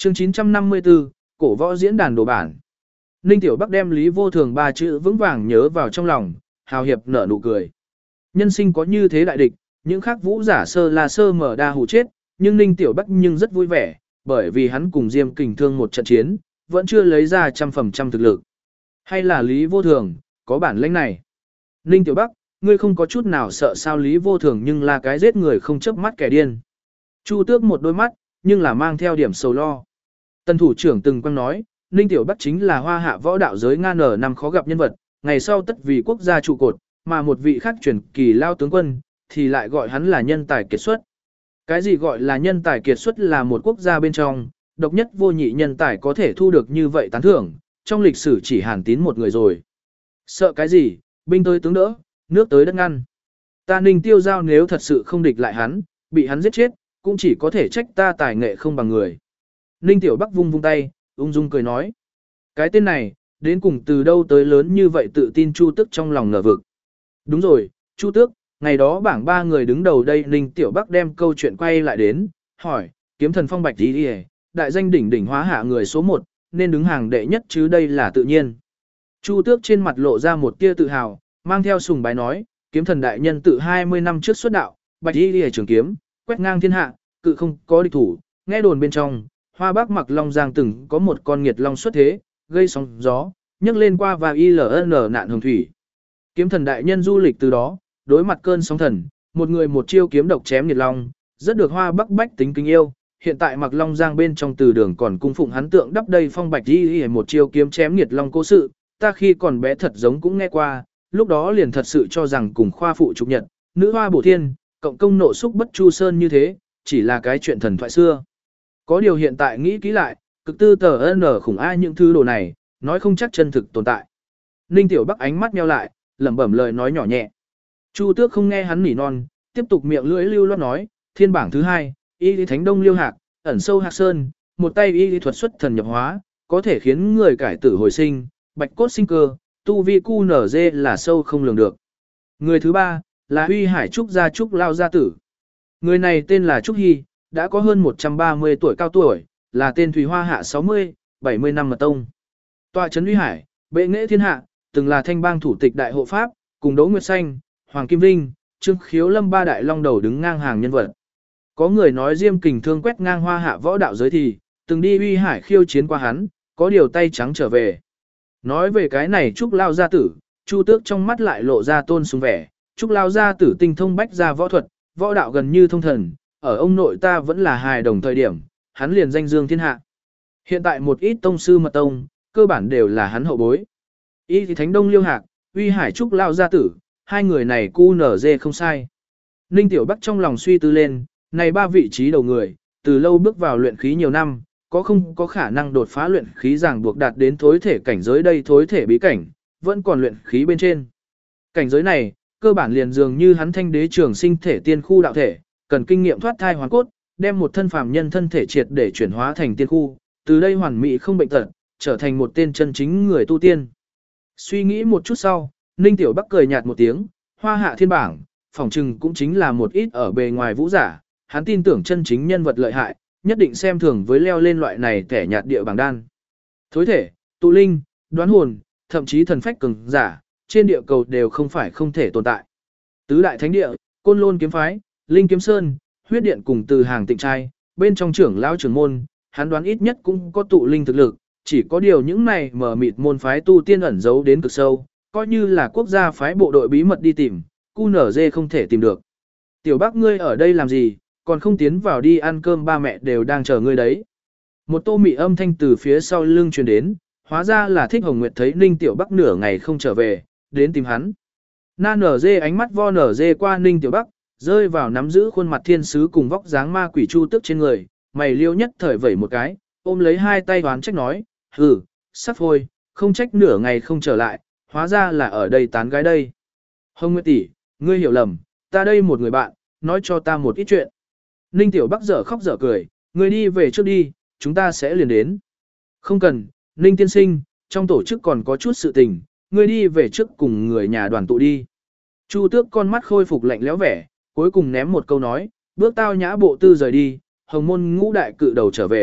Chương 954, cổ võ diễn đàn đồ bản. Ninh Tiểu Bắc đem Lý Vô Thường ba chữ vững vàng nhớ vào trong lòng, hào hiệp nở nụ cười. Nhân sinh có như thế đại địch, những khác vũ giả sơ là sơ mở đa hù chết, nhưng Ninh Tiểu Bắc nhưng rất vui vẻ, bởi vì hắn cùng Diêm Kình Thương một trận chiến, vẫn chưa lấy ra 100% thực lực. Hay là Lý Vô Thường, có bản lĩnh này. Ninh Tiểu Bắc, ngươi không có chút nào sợ sao Lý Vô Thường nhưng là cái giết người không chớp mắt kẻ điên. Chu Tước một đôi mắt, nhưng là mang theo điểm sầu lo. Tân thủ trưởng từng quăng nói, Ninh Tiểu Bắc chính là hoa hạ võ đạo giới ngang nở năm khó gặp nhân vật, ngày sau tất vì quốc gia trụ cột, mà một vị khác truyền kỳ lao tướng quân, thì lại gọi hắn là nhân tài kiệt xuất. Cái gì gọi là nhân tài kiệt xuất là một quốc gia bên trong, độc nhất vô nhị nhân tài có thể thu được như vậy tán thưởng, trong lịch sử chỉ Hàn Tín một người rồi. Sợ cái gì, binh tới tướng đỡ, nước tới đất ngăn. Ta Ninh Tiêu Giao nếu thật sự không địch lại hắn, bị hắn giết chết, cũng chỉ có thể trách ta tài nghệ không bằng người. Ninh Tiểu Bắc vung vung tay, ung dung cười nói. Cái tên này, đến cùng từ đâu tới lớn như vậy tự tin Chu Tước trong lòng ngờ vực. Đúng rồi, Chu Tước, ngày đó bảng 3 người đứng đầu đây Ninh Tiểu Bắc đem câu chuyện quay lại đến, hỏi, kiếm thần phong bạch đi đại danh đỉnh đỉnh hóa hạ người số 1, nên đứng hàng đệ nhất chứ đây là tự nhiên. Chu Tước trên mặt lộ ra một tia tự hào, mang theo sùng bái nói, kiếm thần đại nhân tự 20 năm trước xuất đạo, bạch đi trường kiếm, quét ngang thiên hạ, cự không có địch thủ, nghe đồn bên trong, Hoa Bắc Mặc Long Giang từng có một con nghiệt long xuất thế, gây sóng gió, nhấc lên qua và ILN nạn hồng thủy. Kiếm thần đại nhân du lịch từ đó, đối mặt cơn sóng thần, một người một chiêu kiếm độc chém nghiệt long, rất được Hoa Bắc bách tính kính yêu. Hiện tại Mặc Long Giang bên trong từ đường còn cung phụng hắn tượng đắp đầy phong bạch đi một chiêu kiếm chém nghiệt long cố sự, ta khi còn bé thật giống cũng nghe qua, lúc đó liền thật sự cho rằng cùng khoa phụ trục nhật, nữ hoa bổ thiên, cộng công nộ xúc bất chu sơn như thế, chỉ là cái chuyện thần thoại xưa. Có điều hiện tại nghĩ kỹ lại, cực tư tờ N khủng ai những thứ đồ này, nói không chắc chân thực tồn tại. Ninh Tiểu Bắc ánh mắt nheo lại, lẩm bẩm lời nói nhỏ nhẹ. Chu Tước không nghe hắn nỉ non, tiếp tục miệng lưỡi lưu loát nói, thiên bảng thứ 2, y lý thánh đông liêu hạc, ẩn sâu hạc sơn, một tay y lý thuật xuất thần nhập hóa, có thể khiến người cải tử hồi sinh, bạch cốt sinh cơ, tu vi cu nở dê là sâu không lường được. Người thứ 3, là Huy Hải Trúc gia Trúc Lao gia tử. Người này tên là Trúc Hy, đã có hơn 130 tuổi cao tuổi, là tên Thủy Hoa hạ 60, 70 năm mật tông. Tọa trấn Huy Hải, bệ nghệ thiên hạ, từng là thanh bang thủ tịch đại hộ pháp, cùng Đỗ Nguyệt Xanh, Hoàng Kim Vinh, Trương Khiếu Lâm ba đại long đầu đứng ngang hàng nhân vật. Có người nói Diêm Kình Thương quét ngang hoa hạ võ đạo giới thì, từng đi Huy Hải khiêu chiến qua hắn, có điều tay trắng trở về. Nói về cái này Trúc Lao gia tử, Chu Tước trong mắt lại lộ ra tôn sùng vẻ, Trúc Lao gia tử tinh thông bách gia võ thuật, võ đạo gần như thông thần, ở ông nội ta vẫn là hài đồng thời điểm, hắn liền danh dương thiên hạ. Hiện tại một ít tông sư mật tông, cơ bản đều là hắn hậu bối. Y thì Thánh Đông Liêu Hạc, Huy Hải Trúc Lao gia tử, hai người này cu nở dê không sai. Ninh Tiểu Bắc trong lòng suy tư lên, này 3 vị trí đầu người, từ lâu bước vào luyện khí nhiều năm, có không có khả năng đột phá luyện khí ràng buộc đạt đến thối thể cảnh giới đây thối thể bí cảnh, vẫn còn luyện khí bên trên. Cảnh giới này, cơ bản liền dường như hắn thanh đế trường sinh thể tiên khu đạo thể, cần kinh nghiệm thoát thai hoàn cốt, đem một thân phàm nhân thân thể triệt để chuyển hóa thành tiên khu, từ đây hoàn mỹ không bệnh tật, trở thành một tên chân chính người tu tiên. Suy nghĩ một chút sau, Ninh Tiểu Bắc cười nhạt một tiếng, hoa hạ thiên bảng, phỏng chừng cũng chính là một ít ở bề ngoài vũ giả, hắn tin tưởng chân chính nhân vật lợi hại, nhất định xem thường với leo lên loại này kẻ nhạt địa bảng đan. Thối thể, tụ linh, đoán hồn, thậm chí thần phách cường giả, trên địa cầu đều không phải không thể tồn tại. Tứ đại thánh địa, Côn Lôn kiếm phái, Linh kiếm sơn, huyết điện cùng từ hàng tịnh trai, bên trong trưởng lão trưởng môn, hắn đoán ít nhất cũng có tụ linh thực lực, chỉ có điều những này mở mịt môn phái tu tiên ẩn giấu đến cực sâu, coi như là quốc gia phái bộ đội bí mật đi tìm, QNZ không thể tìm được. Tiểu Bắc ngươi ở đây làm gì, còn không tiến vào đi ăn cơm ba mẹ đều đang chờ ngươi đấy. Một tô mị âm thanh từ phía sau lưng truyền đến, hóa ra là Thích Hồng Nguyệt thấy Ninh Tiểu Bắc nửa ngày không trở về, đến tìm hắn. Na nở dê ánh mắt vo nở dê qua Ninh Tiểu Bắc, rơi vào nắm giữ khuôn mặt thiên sứ cùng vóc dáng ma quỷ Chu Tước trên người, mày liêu nhất thời vẩy một cái, ôm lấy hai tay đoán trách nói, hừ, sắp thôi, không trách nửa ngày không trở lại, hóa ra là ở đây tán gái đây. Hồng Nguyệt tỷ, ngươi hiểu lầm, ta đây một người bạn, nói cho ta một ít chuyện. Ninh Tiểu Bắc dở khóc dở cười, ngươi đi về trước đi, chúng ta sẽ liền đến. Không cần, Ninh tiên sinh, trong tổ chức còn có chút sự tình, ngươi đi về trước cùng người nhà đoàn tụ đi. Chu Tước con mắt khôi phục lạnh lẽo vẻ, cuối cùng ném một câu nói, bước tao nhã bộ tư rời đi, hồng môn ngũ đại cự đầu trở về,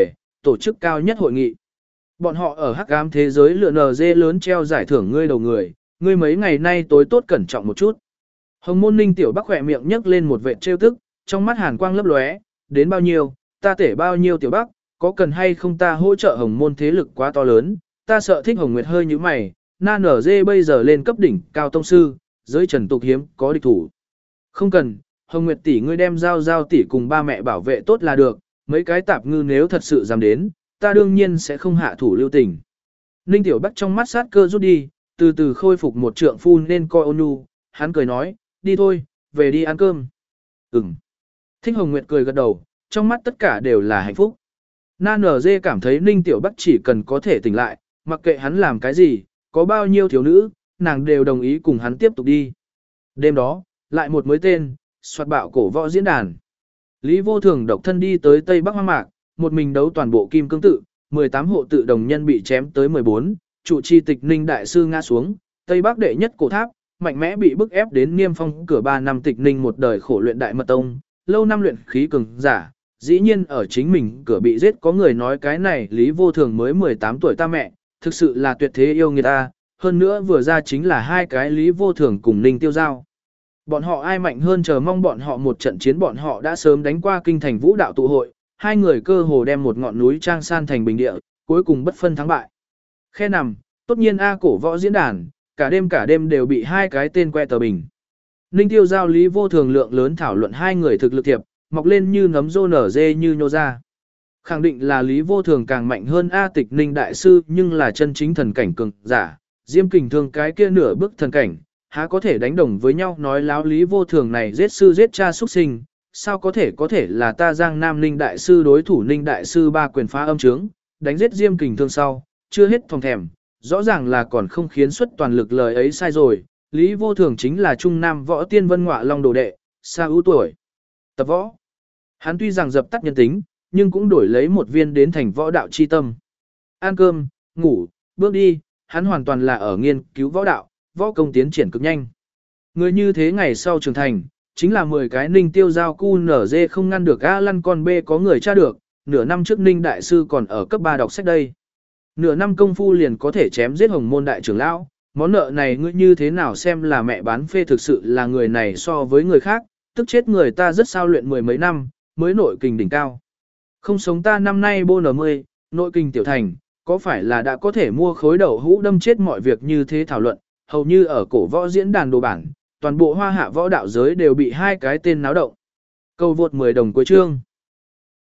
tổ chức cao nhất hội nghị. Bọn họ ở hắc ám thế giới lựa NG lớn treo giải thưởng ngươi đầu người, ngươi mấy ngày nay tối tốt cẩn trọng một chút. Hồng môn Ninh Tiểu Bắc khỏe miệng nhấc lên một vệt trêu tức, trong mắt hàn quang lấp lóe, đến bao nhiêu, ta tể bao nhiêu Tiểu Bắc, có cần hay không ta hỗ trợ Hồng môn thế lực quá to lớn, ta sợ Thích Hồng Nguyệt hơi như mày, na nở dê bây giờ lên cấp đỉnh cao tông sư, giới trần tục hiếm có địch thủ. Không cần, Hồng Nguyệt tỷ ngươi đem giao tỷ cùng ba mẹ bảo vệ tốt là được, mấy cái tạp ngư nếu thật sự dám đến, ta đương nhiên sẽ không hạ thủ lưu tình. Ninh Tiểu Bắc trong mắt sát cơ rút đi, từ từ khôi phục một trượng phu nên coi ôn nhu, hắn cười nói, đi thôi, về đi ăn cơm. Ừm. Thích Hồng Nguyệt cười gật đầu, trong mắt tất cả đều là hạnh phúc. Na nở dê cảm thấy Ninh Tiểu Bắc chỉ cần có thể tỉnh lại, mặc kệ hắn làm cái gì, có bao nhiêu thiếu nữ, nàng đều đồng ý cùng hắn tiếp tục đi. Đêm đó, lại một mới tên, soạt bạo cổ võ diễn đàn. Lý Vô Thường độc thân đi tới Tây Bắc Hoang Mạc, một mình đấu toàn bộ kim cương tự, 18 hộ tự đồng nhân bị chém tới 14, trụ trì tịch Ninh đại sư ngã xuống, Tây Bắc đệ nhất cổ tháp, mạnh mẽ bị bức ép đến niêm phong cửa 3 năm tịch Ninh một đời khổ luyện đại mật tông, lâu năm luyện khí cường giả, dĩ nhiên ở chính mình cửa bị giết có người nói cái này Lý Vô Thường mới 18 tuổi ta mẹ, thực sự là tuyệt thế yêu người ta, hơn nữa vừa ra chính là hai cái Lý Vô Thường cùng Ninh Tiêu Giao. Bọn họ ai mạnh hơn chờ mong bọn họ một trận chiến bọn họ đã sớm đánh qua kinh thành vũ đạo tụ hội, hai người cơ hồ đem một ngọn núi trang san thành bình địa, cuối cùng bất phân thắng bại. Khe nằm, tốt nhiên A cổ võ diễn đàn, cả đêm đều bị hai cái tên que tờ bình. Ninh Tiêu Giao Lý Vô Thường lượng lớn thảo luận hai người thực lực thiệp, mọc lên như nấm rô nở dê như nhô ra. Khẳng định là Lý Vô Thường càng mạnh hơn A tịch Ninh đại sư nhưng là chân chính thần cảnh cường giả, Diêm Kình Thương cái kia nửa bước thần cảnh, há có thể đánh đồng với nhau nói láo Lý Vô Thường này giết sư giết cha xuất sinh, sao có thể là ta Giang Nam Ninh đại sư đối thủ Ninh đại sư ba quyền phá âm trướng, đánh giết Diêm Kình Thương sau, chưa hết thòng thèm, rõ ràng là còn không khiến xuất toàn lực lời ấy sai rồi, Lý Vô Thường chính là Trung Nam võ tiên vân ngọa long đồ đệ, xa ưu tuổi. Tập võ. Hắn tuy rằng dập tắt nhân tính, nhưng cũng đổi lấy một viên đến thành võ đạo chi tâm. Ăn cơm, ngủ, bước đi, hắn hoàn toàn là ở nghiên cứu võ đạo, võ công tiến triển cực nhanh. Người như thế ngày sau trưởng thành, chính là 10 cái Ninh Tiêu Giao cu nở dê không ngăn được A lăn con bê có người tra được, nửa năm trước Ninh đại sư còn ở cấp 3 đọc sách đây. Nửa năm công phu liền có thể chém giết Hồng môn đại trưởng lão, món nợ này ngươi như thế nào xem là mẹ bán phê thực sự là người này so với người khác, tức chết người ta rất sao luyện 10 mấy năm, mới nội kình đỉnh cao. Không sống ta năm nay bô nở 10, nội kình tiểu thành, có phải là đã có thể mua khối đậu hũ đâm chết mọi việc như thế thảo luận, hầu như ở cổ võ diễn đàn đồ bản, toàn bộ hoa hạ võ đạo giới đều bị hai cái tên náo động. Câu vượt 10 đồng cuối chương.